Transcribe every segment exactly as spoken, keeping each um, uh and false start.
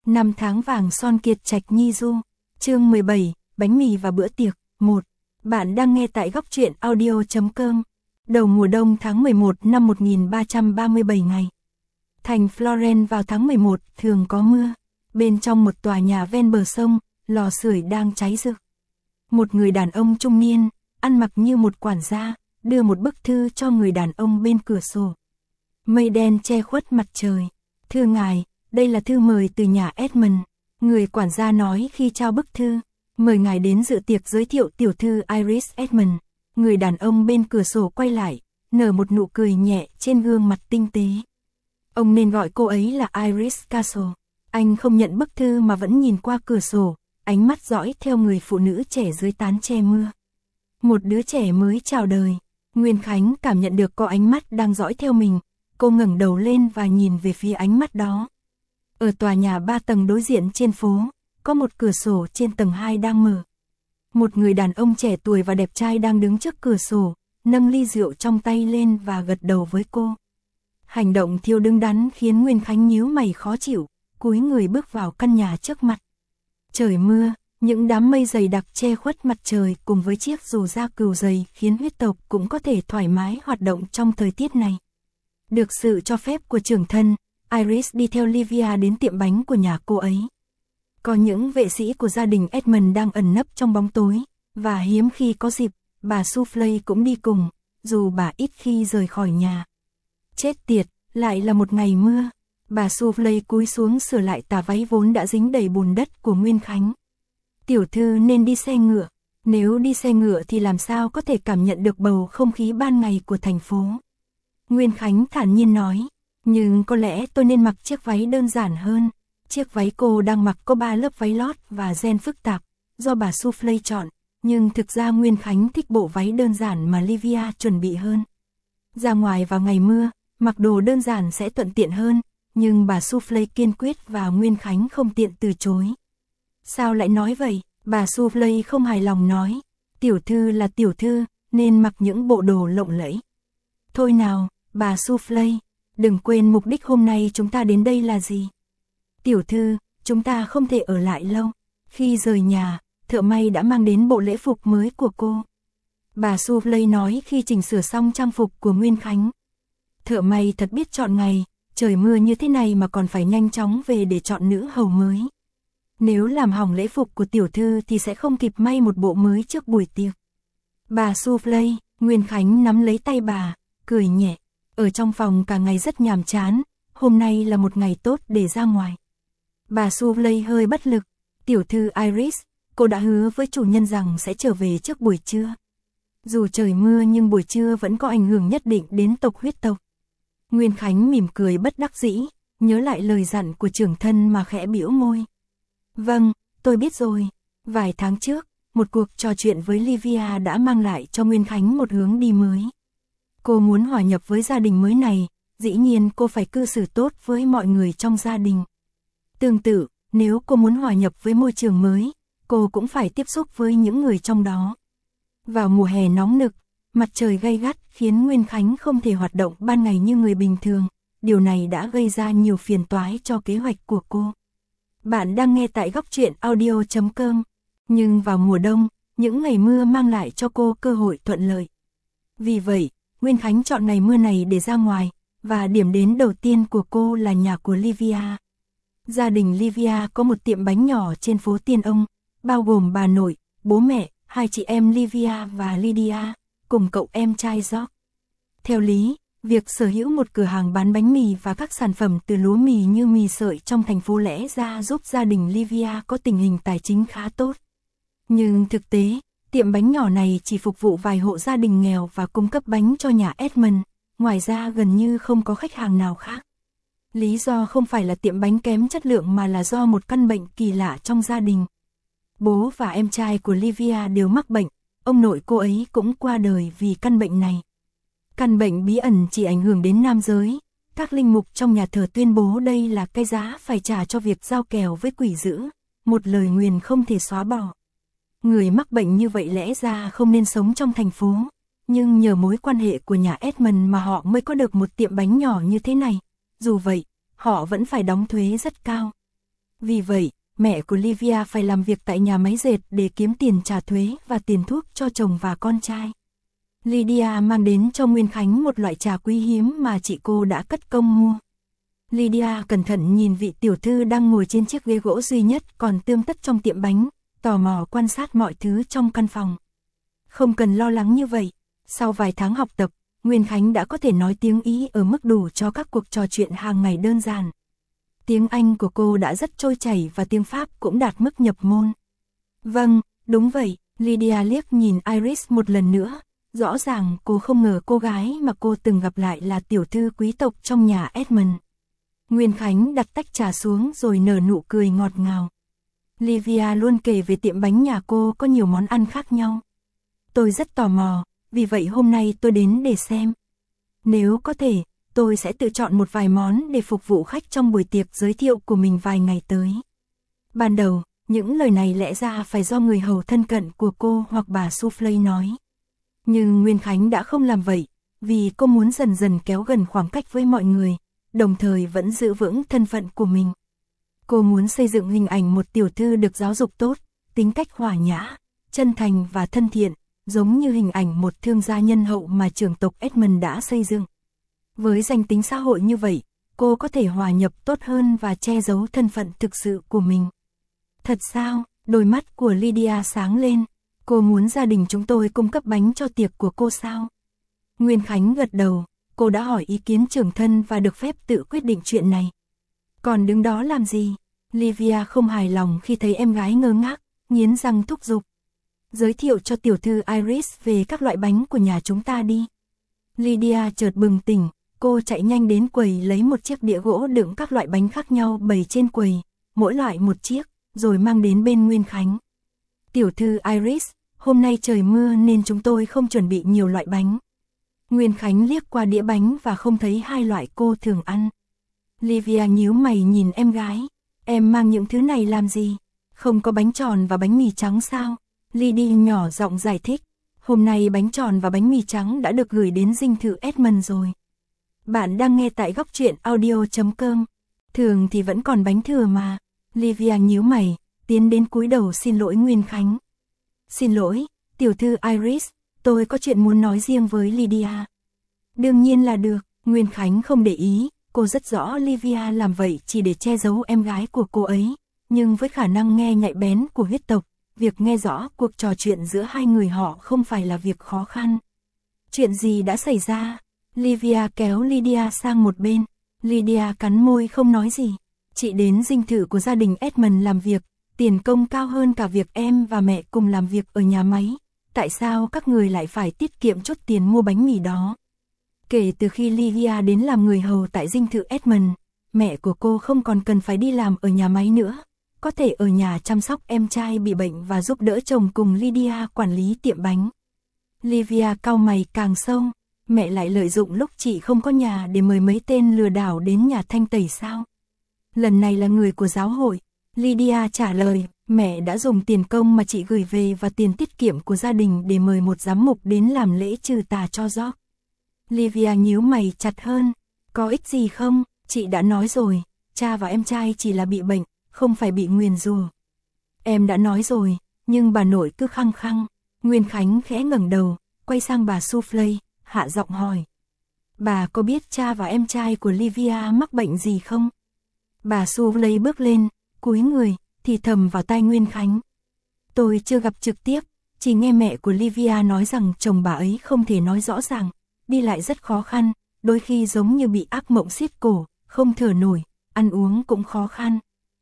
Năm tháng vàng son kiệt trạch nhi du. Chương mười bảy, bánh mì và bữa tiệc. một. Bạn đang nghe tại góc truyện audio chấm com. Đầu mùa đông tháng mười một năm một nghìn ba trăm ba mươi bảy ngày. Thành Florence vào tháng mười một thường có mưa. Bên trong một tòa nhà ven bờ sông, lò sưởi đang cháy rực. Một người đàn ông trung niên, ăn mặc như một quản gia, đưa một bức thư cho người đàn ông bên cửa sổ. Mây đen che khuất mặt trời. Thưa ngài, đây là thư mời từ nhà Edmund. Người quản gia nói khi trao bức thư, mời ngài đến dự tiệc giới thiệu tiểu thư Iris Edmund. Người đàn ông bên cửa sổ quay lại, nở một nụ cười nhẹ trên gương mặt tinh tế. Ông nên gọi cô ấy là Iris Castle. Anh không nhận bức thư mà vẫn nhìn qua cửa sổ, ánh mắt dõi theo người phụ nữ trẻ dưới tán che mưa. Một đứa trẻ mới chào đời. Nguyên Khánh cảm nhận được có ánh mắt đang dõi theo mình. Cô ngẩng đầu lên và nhìn về phía ánh mắt đó. Ở tòa nhà ba tầng đối diện trên phố, có một cửa sổ trên tầng hai đang mở. Một người đàn ông trẻ tuổi và đẹp trai đang đứng trước cửa sổ, nâng ly rượu trong tay lên và gật đầu với cô. Hành động thiếu đứng đắn khiến Nguyên Khánh nhíu mày khó chịu, cúi người bước vào căn nhà trước mặt. Trời mưa, những đám mây dày đặc che khuất mặt trời cùng với chiếc dù da cừu dày khiến huyết tộc cũng có thể thoải mái hoạt động trong thời tiết này. Được sự cho phép của trưởng thân, Iris đi theo Livia đến tiệm bánh của nhà cô ấy. Có những vệ sĩ của gia đình Edmund đang ẩn nấp trong bóng tối, và hiếm khi có dịp, bà Soufflé cũng đi cùng, dù bà ít khi rời khỏi nhà. Chết tiệt, lại là một ngày mưa. Bà Soufflé cúi xuống sửa lại tà váy vốn đã dính đầy bùn đất của Nguyên Khánh. Tiểu thư nên đi xe ngựa, nếu đi xe ngựa thì làm sao có thể cảm nhận được bầu không khí ban ngày của thành phố. Nguyên Khánh thản nhiên nói, nhưng có lẽ tôi nên mặc chiếc váy đơn giản hơn. Chiếc váy cô đang mặc có ba lớp váy lót và ren phức tạp, do bà Soufflé chọn, nhưng thực ra Nguyên Khánh thích bộ váy đơn giản mà Livia chuẩn bị hơn. Ra ngoài vào ngày mưa, mặc đồ đơn giản sẽ thuận tiện hơn, nhưng bà Soufflé kiên quyết và Nguyên Khánh không tiện từ chối. Sao lại nói vậy? Bà Soufflé không hài lòng nói, tiểu thư là tiểu thư, nên mặc những bộ đồ lộng lẫy. Thôi nào, bà Soufflé, đừng quên mục đích hôm nay chúng ta đến đây là gì. Tiểu thư, chúng ta không thể ở lại lâu. Khi rời nhà, thợ may đã mang đến bộ lễ phục mới của cô. Bà Soufflé nói khi chỉnh sửa xong trang phục của Nguyên Khánh. Thợ may thật biết chọn ngày, trời mưa như thế này mà còn phải nhanh chóng về để chọn nữ hầu mới. Nếu làm hỏng lễ phục của tiểu thư thì sẽ không kịp may một bộ mới trước buổi tiệc. Bà Soufflé, Nguyên Khánh nắm lấy tay bà, cười nhẹ. Ở trong phòng cả ngày rất nhàm chán, hôm nay là một ngày tốt để ra ngoài. Bà Soufflé hơi bất lực, tiểu thư Iris, cô đã hứa với chủ nhân rằng sẽ trở về trước buổi trưa. Dù trời mưa nhưng buổi trưa vẫn có ảnh hưởng nhất định đến tộc huyết tộc. Nguyên Khánh mỉm cười bất đắc dĩ, nhớ lại lời dặn của trưởng thân mà khẽ bĩu môi. Vâng, tôi biết rồi. Vài tháng trước, một cuộc trò chuyện với Livia đã mang lại cho Nguyên Khánh một hướng đi mới. Cô muốn hòa nhập với gia đình mới này, dĩ nhiên cô phải cư xử tốt với mọi người trong gia đình. Tương tự, nếu cô muốn hòa nhập với môi trường mới, cô cũng phải tiếp xúc với những người trong đó. Vào mùa hè nóng nực, mặt trời gay gắt khiến Nguyên Khánh không thể hoạt động ban ngày như người bình thường. Điều này đã gây ra nhiều phiền toái cho kế hoạch của cô. Bạn đang nghe tại góc truyện audio chấm com. Nhưng vào mùa đông, những ngày mưa mang lại cho cô cơ hội thuận lợi. Vì vậy, Nguyên Khánh chọn ngày mưa này để ra ngoài, và điểm đến đầu tiên của cô là nhà của Livia. Gia đình Livia có một tiệm bánh nhỏ trên phố Tiên Ông, bao gồm bà nội, bố mẹ, hai chị em Livia và Lydia, cùng cậu em trai George. Theo lý, việc sở hữu một cửa hàng bán bánh mì và các sản phẩm từ lúa mì như mì sợi trong thành phố lẽ ra giúp gia đình Livia có tình hình tài chính khá tốt. Nhưng thực tế, tiệm bánh nhỏ này chỉ phục vụ vài hộ gia đình nghèo và cung cấp bánh cho nhà Edmund, ngoài ra gần như không có khách hàng nào khác. Lý do không phải là tiệm bánh kém chất lượng mà là do một căn bệnh kỳ lạ trong gia đình. Bố và em trai của Livia đều mắc bệnh, ông nội cô ấy cũng qua đời vì căn bệnh này. Căn bệnh bí ẩn chỉ ảnh hưởng đến nam giới, các linh mục trong nhà thờ tuyên bố đây là cái giá phải trả cho việc giao kèo với quỷ dữ, một lời nguyền không thể xóa bỏ. Người mắc bệnh như vậy lẽ ra không nên sống trong thành phố, nhưng nhờ mối quan hệ của nhà Edmund mà họ mới có được một tiệm bánh nhỏ như thế này. Dù vậy, họ vẫn phải đóng thuế rất cao. Vì vậy, mẹ của Livia phải làm việc tại nhà máy dệt để kiếm tiền trả thuế và tiền thuốc cho chồng và con trai. Lydia mang đến cho Nguyên Khánh một loại trà quý hiếm mà chị cô đã cất công mua. Lydia cẩn thận nhìn vị tiểu thư đang ngồi trên chiếc ghế gỗ duy nhất còn tươm tất trong tiệm bánh, tò mò quan sát mọi thứ trong căn phòng. Không cần lo lắng như vậy, sau vài tháng học tập, Nguyên Khánh đã có thể nói tiếng Ý ở mức đủ cho các cuộc trò chuyện hàng ngày đơn giản. Tiếng Anh của cô đã rất trôi chảy và tiếng Pháp cũng đạt mức nhập môn. Vâng, đúng vậy, Lydia liếc nhìn Iris một lần nữa. Rõ ràng cô không ngờ cô gái mà cô từng gặp lại là tiểu thư quý tộc trong nhà Edmund. Nguyên Khánh đặt tách trà xuống rồi nở nụ cười ngọt ngào. Livia luôn kể về tiệm bánh nhà cô có nhiều món ăn khác nhau. Tôi rất tò mò, vì vậy hôm nay tôi đến để xem. Nếu có thể, tôi sẽ tự chọn một vài món để phục vụ khách trong buổi tiệc giới thiệu của mình vài ngày tới. Ban đầu, những lời này lẽ ra phải do người hầu thân cận của cô hoặc bà Soufflé nói. Nhưng Nguyên Khánh đã không làm vậy, vì cô muốn dần dần kéo gần khoảng cách với mọi người, đồng thời vẫn giữ vững thân phận của mình. Cô muốn xây dựng hình ảnh một tiểu thư được giáo dục tốt, tính cách hòa nhã, chân thành và thân thiện, giống như hình ảnh một thương gia nhân hậu mà trưởng tộc Edmund đã xây dựng. Với danh tính xã hội như vậy, cô có thể hòa nhập tốt hơn và che giấu thân phận thực sự của mình. Thật sao? Đôi mắt của Lydia sáng lên. Cô muốn gia đình chúng tôi cung cấp bánh cho tiệc của cô sao? Nguyên Khánh gật đầu, cô đã hỏi ý kiến trưởng thân và được phép tự quyết định chuyện này. Còn đứng đó làm gì? Livia không hài lòng khi thấy em gái ngơ ngác, nghiến răng thúc giục. Giới thiệu cho tiểu thư Iris về các loại bánh của nhà chúng ta đi. Lydia chợt bừng tỉnh, cô chạy nhanh đến quầy lấy một chiếc đĩa gỗ đựng các loại bánh khác nhau bày trên quầy, mỗi loại một chiếc, rồi mang đến bên Nguyên Khánh. Tiểu thư Iris, hôm nay trời mưa nên chúng tôi không chuẩn bị nhiều loại bánh. Nguyên Khánh liếc qua đĩa bánh và không thấy hai loại cô thường ăn. Livia nhíu mày nhìn em gái, em mang những thứ này làm gì? Không có bánh tròn và bánh mì trắng sao? Lydia nhỏ giọng giải thích, hôm nay bánh tròn và bánh mì trắng đã được gửi đến dinh thự Edmund rồi. Bạn đang nghe tại góc truyện audio chấm com. Thường thì vẫn còn bánh thừa mà. Livia nhíu mày, tiến đến cúi đầu xin lỗi Nguyên Khánh. Xin lỗi, tiểu thư Iris, tôi có chuyện muốn nói riêng với Lydia. Đương nhiên là được, Nguyên Khánh không để ý, cô rất rõ Livia làm vậy chỉ để che giấu em gái của cô ấy. Nhưng với khả năng nghe nhạy bén của huyết tộc, việc nghe rõ cuộc trò chuyện giữa hai người họ không phải là việc khó khăn. Chuyện gì đã xảy ra? Livia kéo Lydia sang một bên. Lydia cắn môi không nói gì. Chị đến dinh thự của gia đình Edmund làm việc, tiền công cao hơn cả việc em và mẹ cùng làm việc ở nhà máy. Tại sao các người lại phải tiết kiệm chút tiền mua bánh mì đó? Kể từ khi Lydia đến làm người hầu tại dinh thự Edmund, mẹ của cô không còn cần phải đi làm ở nhà máy nữa. Có thể ở nhà chăm sóc em trai bị bệnh và giúp đỡ chồng cùng Lydia quản lý tiệm bánh. Livia cau mày càng sâu, mẹ lại lợi dụng lúc chị không có nhà để mời mấy tên lừa đảo đến nhà thanh tẩy sao? Lần này là người của giáo hội. Lydia trả lời, mẹ đã dùng tiền công mà chị gửi về và tiền tiết kiệm của gia đình để mời một giám mục đến làm lễ trừ tà cho George. Livia nhíu mày chặt hơn, có ích gì không? Chị đã nói rồi, cha và em trai chỉ là bị bệnh, không phải bị nguyền rủa. Em đã nói rồi, nhưng bà nội cứ khăng khăng. Nguyên Khánh khẽ ngẩng đầu, quay sang bà Soufflé, hạ giọng hỏi. Bà có biết cha và em trai của Livia mắc bệnh gì không? Bà Soufflé bước lên, cúi người, thì thầm vào tai Nguyên Khánh. Tôi chưa gặp trực tiếp, chỉ nghe mẹ của Livia nói rằng chồng bà ấy không thể nói rõ ràng, đi lại rất khó khăn, đôi khi giống như bị ác mộng xiết cổ, không thở nổi, ăn uống cũng khó khăn.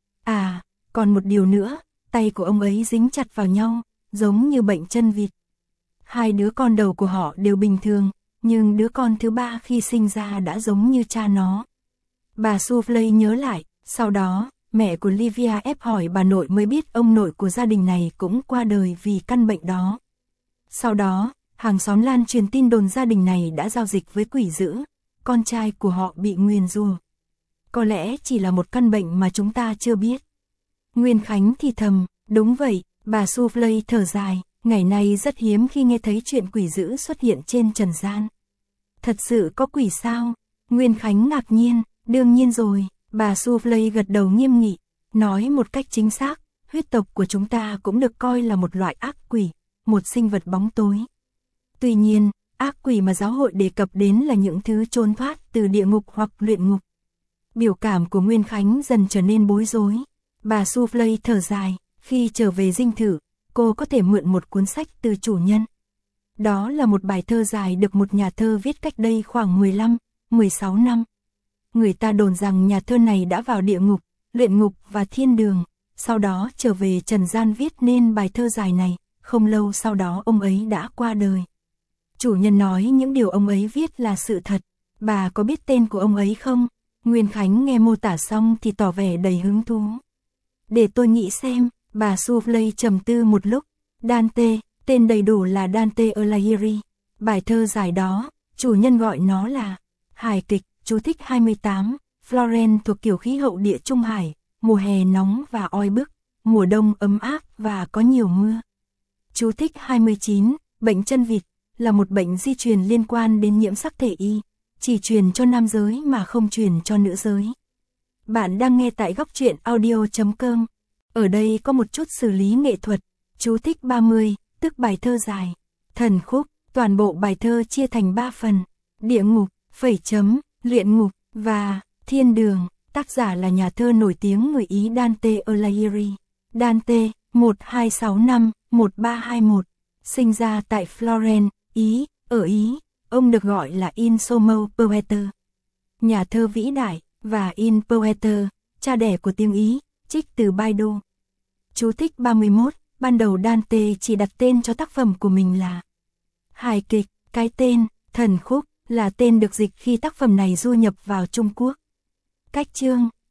À, còn một điều nữa, tay của ông ấy dính chặt vào nhau, giống như bệnh chân vịt. Hai đứa con đầu của họ đều bình thường, nhưng đứa con thứ ba khi sinh ra đã giống như cha nó. Bà Soufflé nhớ lại, sau đó, mẹ của Livia ép hỏi bà nội mới biết ông nội của gia đình này cũng qua đời vì căn bệnh đó. Sau đó, hàng xóm lan truyền tin đồn gia đình này đã giao dịch với quỷ dữ, con trai của họ bị nguyền rủa. Có lẽ chỉ là một căn bệnh mà chúng ta chưa biết. Nguyên Khánh thì thầm, đúng vậy, bà Soufflé thở dài, ngày nay rất hiếm khi nghe thấy chuyện quỷ dữ xuất hiện trên trần gian. Thật sự có quỷ sao? Nguyên Khánh ngạc nhiên, đương nhiên rồi, bà Soufflé gật đầu nghiêm nghị, Nói một cách chính xác, huyết tộc của chúng ta cũng được coi là một loại ác quỷ, một sinh vật bóng tối. Tuy nhiên, ác quỷ mà giáo hội đề cập đến là những thứ trốn thoát từ địa ngục hoặc luyện ngục. Biểu cảm của Nguyên Khánh dần trở nên bối rối. Bà Soufflé thở dài, khi trở về dinh thự, cô có thể mượn một cuốn sách từ chủ nhân. Đó là một bài thơ dài được một nhà thơ viết cách đây khoảng mười lăm, mười sáu năm. Người ta đồn rằng nhà thơ này đã vào địa ngục, luyện ngục và thiên đường, sau đó trở về trần gian viết nên bài thơ dài này, không lâu sau đó ông ấy đã qua đời. Chủ nhân nói những điều ông ấy viết là sự thật, bà có biết tên của ông ấy không? Nguyên Khánh nghe mô tả xong thì tỏ vẻ đầy hứng thú. Để tôi nghĩ xem, bà Soufflé trầm tư một lúc. Dante, tên đầy đủ là Dante Alighieri. Bài thơ dài đó, chủ nhân gọi nó là hài kịch, chú thích hai mươi tám. Florence thuộc kiểu khí hậu địa Trung Hải, mùa hè nóng và oi bức, mùa đông ấm áp và có nhiều mưa. Chú thích hai mươi chín, bệnh chân vịt là một bệnh di truyền liên quan đến nhiễm sắc thể Y, chỉ truyền cho nam giới mà không truyền cho nữ giới. Bạn đang nghe tại góc truyện audio chấm com. Ở đây có một chút xử lý nghệ thuật. Chú thích ba mươi, tức bài thơ dài. Thần khúc, toàn bộ bài thơ chia thành ba phần. Địa ngục, phẩy chấm, luyện ngục, và thiên đường. Tác giả là nhà thơ nổi tiếng người Ý Dante Alighieri. Dante, một hai sáu năm, một ba hai mốt. Sinh ra tại Florence, Ý, ở Ý. Ông được gọi là Il Sommo Poeta, nhà thơ vĩ đại, và Il Poeta, cha đẻ của tiếng Ý, trích từ Baidu. Chú thích ba mươi mốt, ban đầu Dante chỉ đặt tên cho tác phẩm của mình là hài kịch, cái tên, thần khúc, là tên được dịch khi tác phẩm này du nhập vào Trung Quốc. Cách chương